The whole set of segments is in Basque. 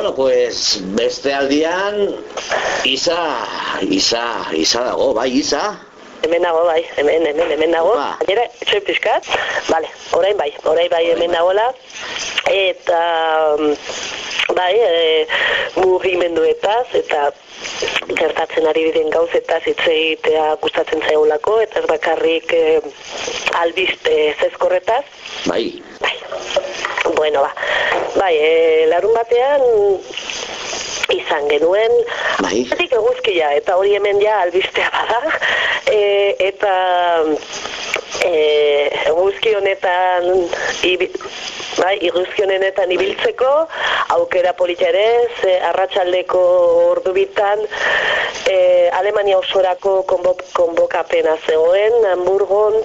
Bueno, pues beste aldian Isa dago, bai, Isa? Hemen nago, bai, hemen nago. Gainera, etxoi pixkat, bale, orain bai hemen nagoela. Eta, bai, mugimenduetaz eta gertatzen ari diren gauzetaz hitz egitea gustatzen zaigulako, eta ez bakarrik albiste zezkorretaz. Bai. Bueno, bai, larun batean izan genuen, zetik eguzkia, eta hori hemen ja albistea bada, eta eguzki honetan ibiltzeko aukera polita ere, arratsaldeko ordu bitan Alemania osorako konbokapena zegoen, Hamburgon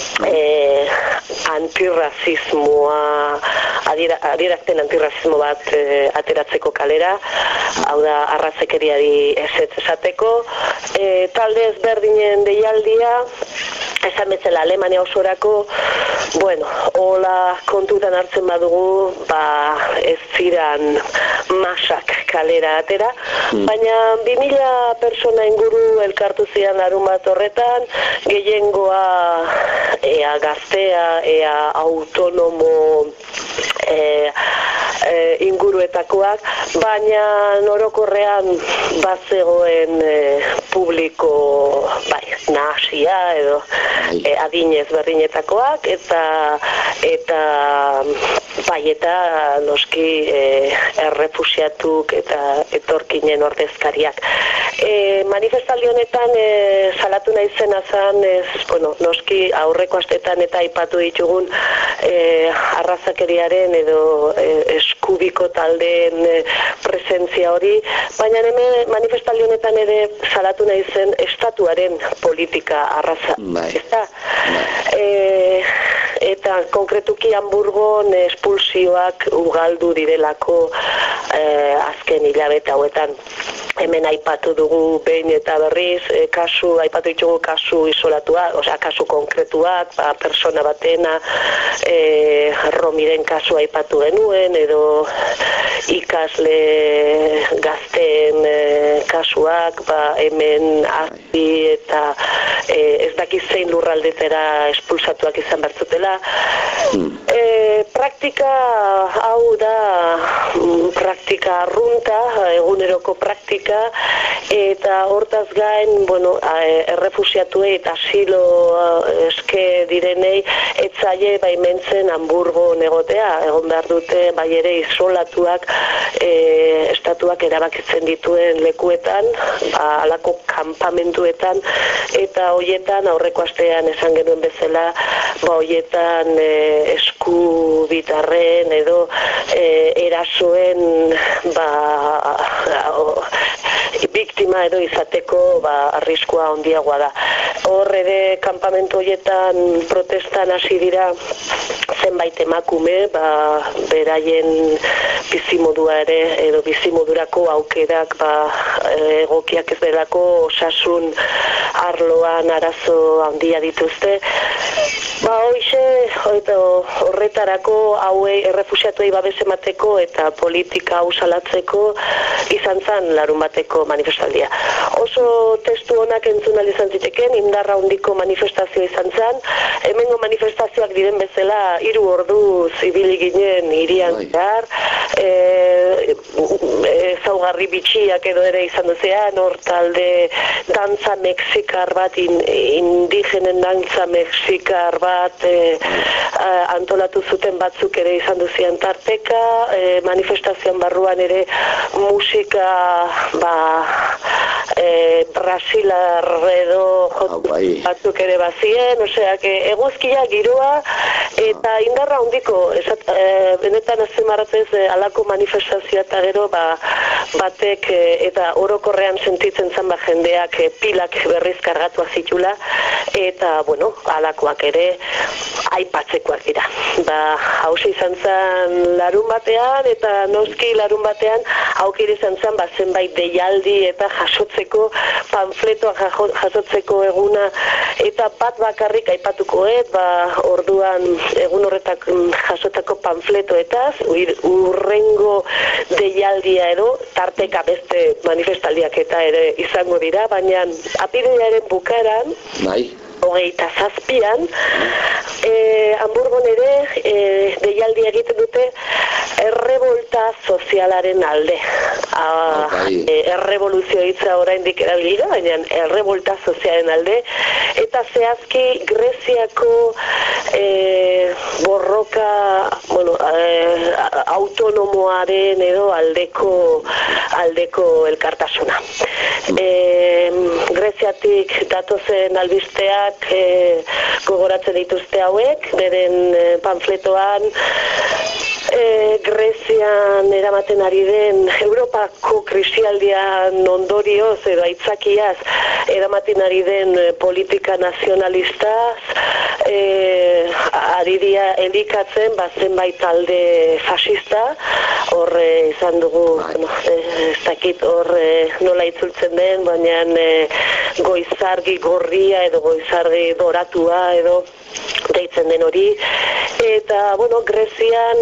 adierazten antirrazismo bat ateratzeko kalera, hau da arrazekeriari ezetz esateko, talde ezberdinen deialdia, esan bezala Alemania osorako, bueno, hola kontutan hartzen badugu, ez ziren masak kalera atera, baina 2000 persona inguru elkartu ziren larun bat horretan, gehiengoa ea gaztea, ea autonomo inguruetakoak, baina orokorrean bazegoen publiko nahasia edo adinez berdinetakoak eta noski errefuxiatuk eta etorkinen ordezkariak. Manifestaldi honetan salatu nahi zena zen, noski aurreko astetan eta aipatu ditugun arrazakeriaren edo eskubiko taldeen presentzia hori, baina hemen manifestaldi honetan ere salatu nahi zen estatuaren politika arraza. Eta konkretuki Hamburgon espulsioak ugaldu direlako azken hilabete hauetan. Hemen aipatu dugu behin eta berriz, aipatu ditugu kasu isolatuak, kasu konkretuak, persona batena, Romiren kasu aipatu genuen, edo ikasle gazteen kasuak, hemen hasi eta ez dakiz zein lurraldetera espulsatuak izan bertzutela. Praktika hau da praktika arrunta, eguneroko praktika, eta hortaz gain, errefuxiatuei eta asilo eske direnei etzaile baimentzen Hamburgon egotea, egon behar dute bai ere isolatuak estatuak erabakitzen dituen lekuetan, halako kanpamentuetan, eta hoietan aurreko astean esan genuen bezala, hoietan eskubitarren edo erasoen biktima edo izateko arriskua handiagoa da. Hor ere kanpamentu horietan protestan hasi dira zenbait emakume, beraien bizimodua ere edo bizimodurako aukerak egokiak ez delako, osasun arloan arazo handia dituzte. Horretarako hauei errefuxiatuei babes emateko eta politika hau salatzeko izan zen larun bateko manifestaldia. Oso testu honak entzun ahal izan ziteken, indarra handiko manifestazioa izan zen. Hemengo manifestazioak diren bezala 3 orduz ibili ginen hirian zehar, ezaugarri bitxiak edo ere izan duzean, hor talde dantza mexikar bat, indigenen dantza mexikar bat antolatu zuten batzuk ere izan duzian tarteka, manifestazioan barruan ere musika brasilar edo batzuk ere bazien, eguzkia, giroa eta indarra handiko, benetan azpimarratzez halako manifestazioa eta gero batek eta orokorrean sentitzen zen jendeak pilak berriz kargatuak zitula, eta halakoak ere aipatzekoak dira. Hauze izan zen larun batean, eta noski larun batean aukera izan zen zenbait deialdi eta jasotzeko, panfletoak jasotzeko eguna, eta bat bakarrik aipatukoet, orduan egun horretak jasotako panfletoetaz, urrengo deialdia edo, tarteka beste manifestaldiak eta ere izango dira, baina apirilaren bukaeran, 27an, Hamburgon ere deialdia egiten dute errebolta sozialaren alde. Errevoluzio hitza oraindik erabilida, baina errebolta sozialaren alde, eta zehazki Greziako borroka autonomoaren edo aldeko elkartasuna. Greziatik datozen albisteak gogoratzen dituzte hauek, beren panfletoan Grezian eramaten ari den Europako krisialdian ondorioz edo aitzakiaz eramaten ari den politika nazionalistaz ari dira elikatzen zenbait talde fascista, hor izan dugu, ez dakit hor nola itzultzen den, baina goizargi gorria edo goizargi doratua edo deitzen den hori, eta Grezian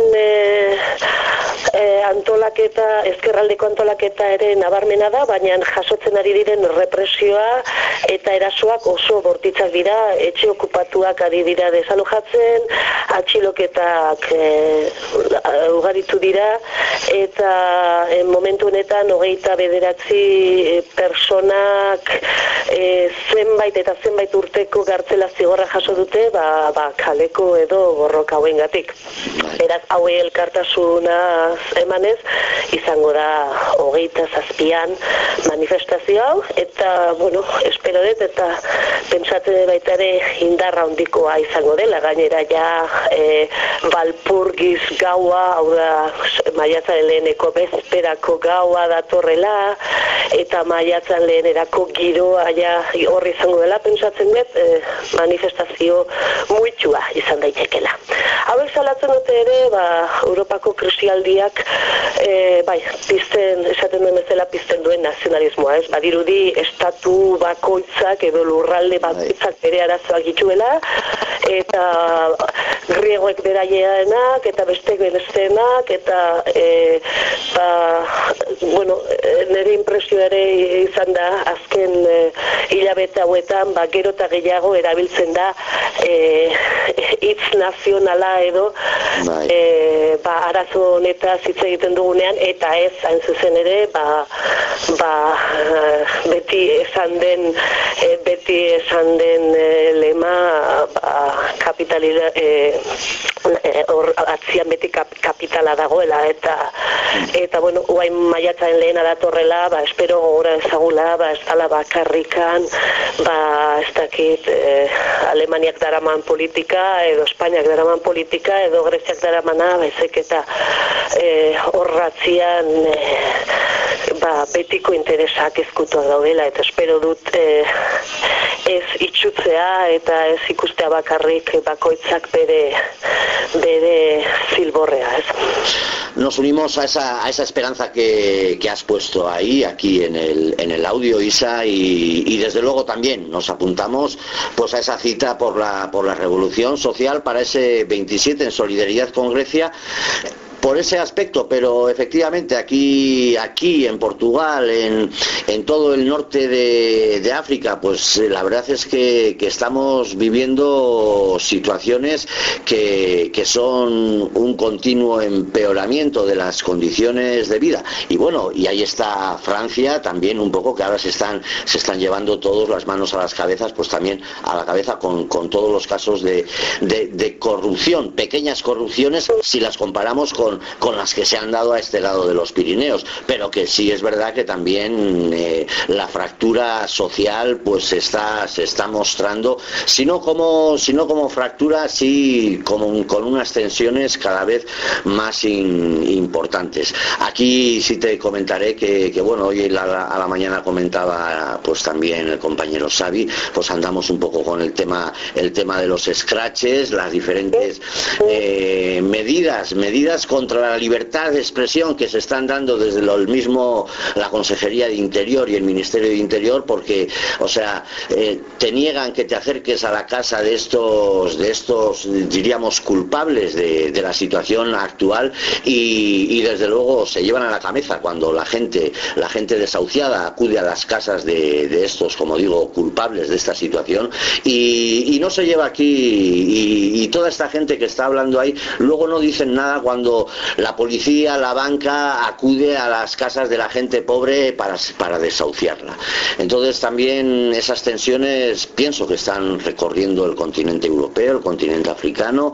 antolaketa, ezkerraldeko antolaketa ere nabarmena da, baina jasotzen ari diren represioa eta erasoak oso bortitzak dira, etxe okupatuak ari dira desalojatzen, atxiloketak ugaritu dira, eta momentu honetan 29 personak zenbait eta zenbait urteko gartzela zigorra jaso dute, kaleko edo borroka hauengatik. Beraz, haue elkartasuna emanez, izango da 27an manifestazio hau, eta, espero dut, eta pentsatzen baita ere indarra handikoa izango dela, gainera ja Walpurgis gaua, hau da maiatzaren leheneko bezperako gaua datorrela, eta maiatzan lehenerako giroa ja horri izango dela, pentsatzen dut manifestazio muitxua izan daitekela. Hauek salatzen dute ere, Europako krisialdiak pizten, esaten duen bezala pizten duen nazionalismoa, ez? Badirudi estatu bakoitzak edo lurralde bakoitzak bere arazoak dituela, eta griegoek beraienak, eta bestek belestenak, eta nire impresio ere izan da, azken hilabete hauetan, gero eta gehiago erabiltzen da hitz nazionala edo arazo honetaz hitz egiten dugunean, eta ez hain zuzen ere beti esan den lema atzian beti kapitala dagoela, eta guain maiatzaren lehena datorrela, espero gogora ezagula, ez dala bakarrikan, ez dakit Alemaniak daraman politika, edo Espainiak daraman politika, edo Greziak daramana, baizik eta horratzian betiko interesak ezkutuak daudela, eta espero dut ez itxutzea eta ez ikustea bakarrik bakoitzak bere zilborrea, ez? Nos unimos a esa esperanza que has puesto ahí, aquí en el audio, Isa, y desde luego también nos apuntamos pues a esa cita por la revolución social para ese 27 en solidaridad con Grecia. Por ese aspecto, pero efectivamente aquí en Portugal, en todo el norte de África, pues la verdad es que estamos viviendo situaciones que son un continuo empeoramiento de las condiciones de vida. Y bueno, y ahí está Francia también un poco, que ahora se están llevando todos las manos a las cabezas, pues también a la cabeza con todos los casos de corrupción, pequeñas corrupciones si las comparamos con las que se han dado a este lado de los Pirineos, pero que sí es verdad que también la fractura social pues se está mostrando, si no como fractura, sí con unas tensiones cada vez más importantes. Aquí sí te comentaré que bueno, hoy a la mañana comentaba pues también el compañero Xavi, pues andamos un poco con el tema de los scratches, las diferentes medidas contra la libertad de expresión que se están dando desde la Consejería de Interior y el Ministerio de Interior, porque, o sea, te niegan que te acerques a la casa de estos diríamos, culpables de la situación actual y desde luego se llevan a la cabeza cuando la gente desahuciada acude a las casas de estos, como digo, culpables de esta situación y no se lleva aquí y toda esta gente que está hablando ahí luego no dicen nada cuando la policía, la banca acude a las casas de la gente pobre para desahuciarla. Entonces también esas tensiones pienso que están recorriendo el continente europeo, el continente africano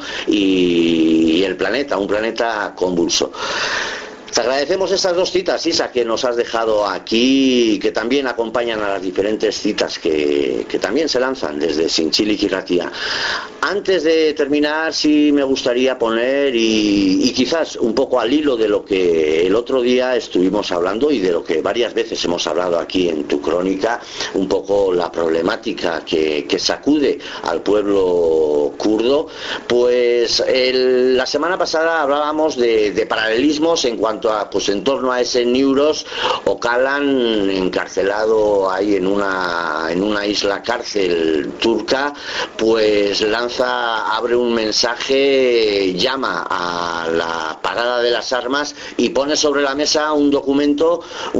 y el planeta, un planeta convulso. Te agradecemos estas dos citas, Isa, que nos has dejado aquí, que también acompañan a las diferentes citas que también se lanzan desde Zintzilik y Ratia. Antes de terminar, sí me gustaría poner, y quizás un poco al hilo de lo que el otro día estuvimos hablando y de lo que varias veces hemos hablado aquí en tu crónica, un poco la problemática que sacude al pueblo kurdo, pues la semana pasada hablábamos de paralelismos en cuanto a, pues en torno a ese Neuros Öcalan, encarcelado ahí en una isla cárcel turca, pues abre un mensaje, llama a la parada de las armas y pone sobre la mesa un documento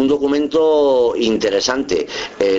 interesante,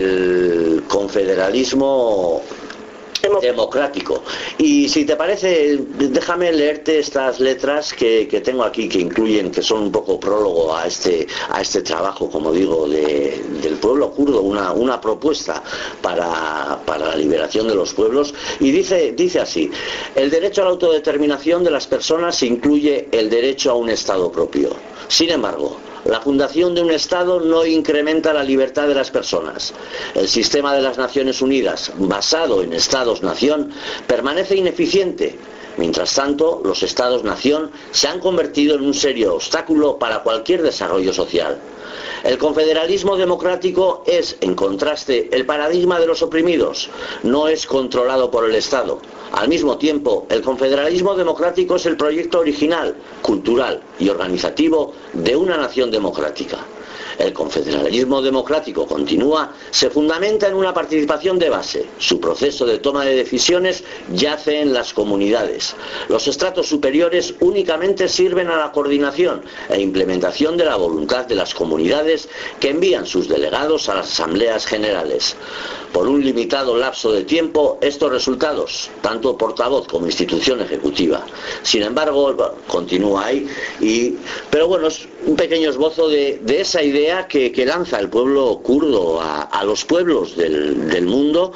el confederalismo democrático. Y si te parece, déjame leerte estas letras que tengo aquí, que son un poco prólogo a este trabajo, como digo, del pueblo kurdo, una propuesta para la liberación de los pueblos, y dice así: el derecho a la autodeterminación de las personas incluye el derecho a un Estado propio. Sin embargo, la fundación de un Estado no incrementa la libertad de las personas. El sistema de las Naciones Unidas, basado en Estados-nación, permanece ineficiente. Mientras tanto, los Estados-nación se han convertido en un serio obstáculo para cualquier desarrollo social. El confederalismo democrático es, en contraste, el paradigma de los oprimidos. No es controlado por el Estado. Al mismo tiempo, el confederalismo democrático es el proyecto original, cultural y organizativo de una nación democrática. El confederalismo democrático, continúa, se fundamenta en una participación de base. Su proceso de toma de decisiones yace en las comunidades. Los estratos superiores únicamente sirven a la coordinación e implementación de la voluntad de las comunidades que envían sus delegados a las asambleas generales. Por un limitado lapso de tiempo, estos resultados, tanto portavoz como institución ejecutiva. Sin embargo, continúa ahí, pero bueno, es un pequeño esbozo de esa idea que lanza el pueblo kurdo a los pueblos del mundo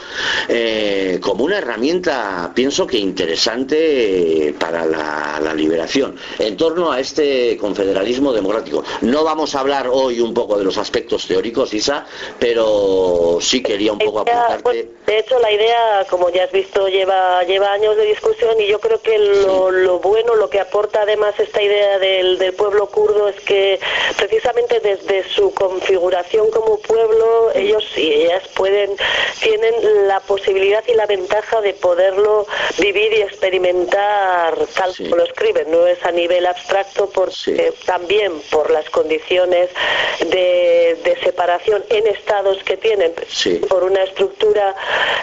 como una herramienta, pienso que interesante para la liberación en torno a este confederalismo democrático. No vamos a hablar hoy un poco de los aspectos teóricos, Isa, pero sí quería un poco apuntarte. De hecho, la idea, como ya has visto, lleva años de discusión, y yo creo que lo bueno, lo que aporta además esta idea del pueblo kurdo es que precisamente desde su configuración como pueblo, ellos y ellas tienen la posibilidad y la ventaja de poderlo vivir y experimentar tal como lo escriben. No es a nivel abstracto, porque también por las condiciones de separación en estados que tienen, por una estructura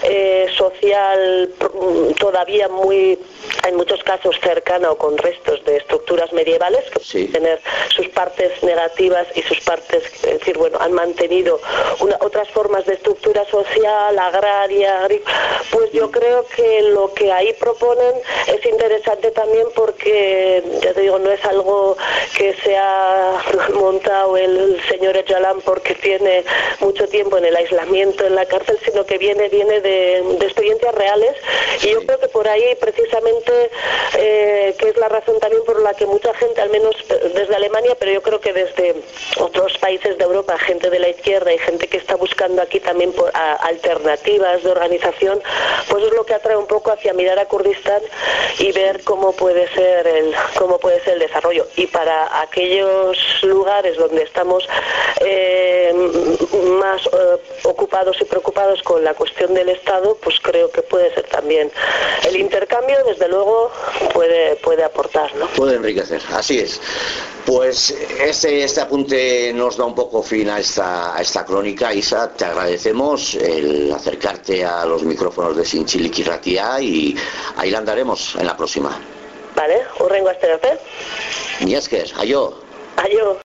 social todavía en muchos casos cercana o con restos de estructuras medievales que pueden tener sus partes negativas y sus partes, es decir, bueno, han mantenido otras formas de estructura social, agraria, pues yo creo que lo que ahí proponen es interesante también, porque, ya te digo, no es algo que se ha montado el señor Öcalan porque tiene mucho tiempo en el aislamiento en la cárcel, sino que viene de experiencias reales, y yo creo que por ahí precisamente que es la razón también por la que mucha gente, al menos desde Alemania, pero yo creo que desde otros países de Europa, gente de la izquierda y gente que está buscando aquí también alternativas de organización, pues es lo que atrae un poco hacia mirar a Kurdistán y ver cómo puede ser el desarrollo. Y para aquellos lugares donde estamos más ocupados y preocupados con la cuestión del Estado, pues creo que puede ser también. El intercambio, desde luego, puede aportar, ¿no? Puede enriquecer, así es. Pues este apunte nos da un poco fin a esta crónica. Isa, te agradecemos el acercarte a los micrófonos de Zintzilik Irratia y ahí la andaremos en la próxima. Vale, hurrengo astero arte. Mila esker, aio. Aio.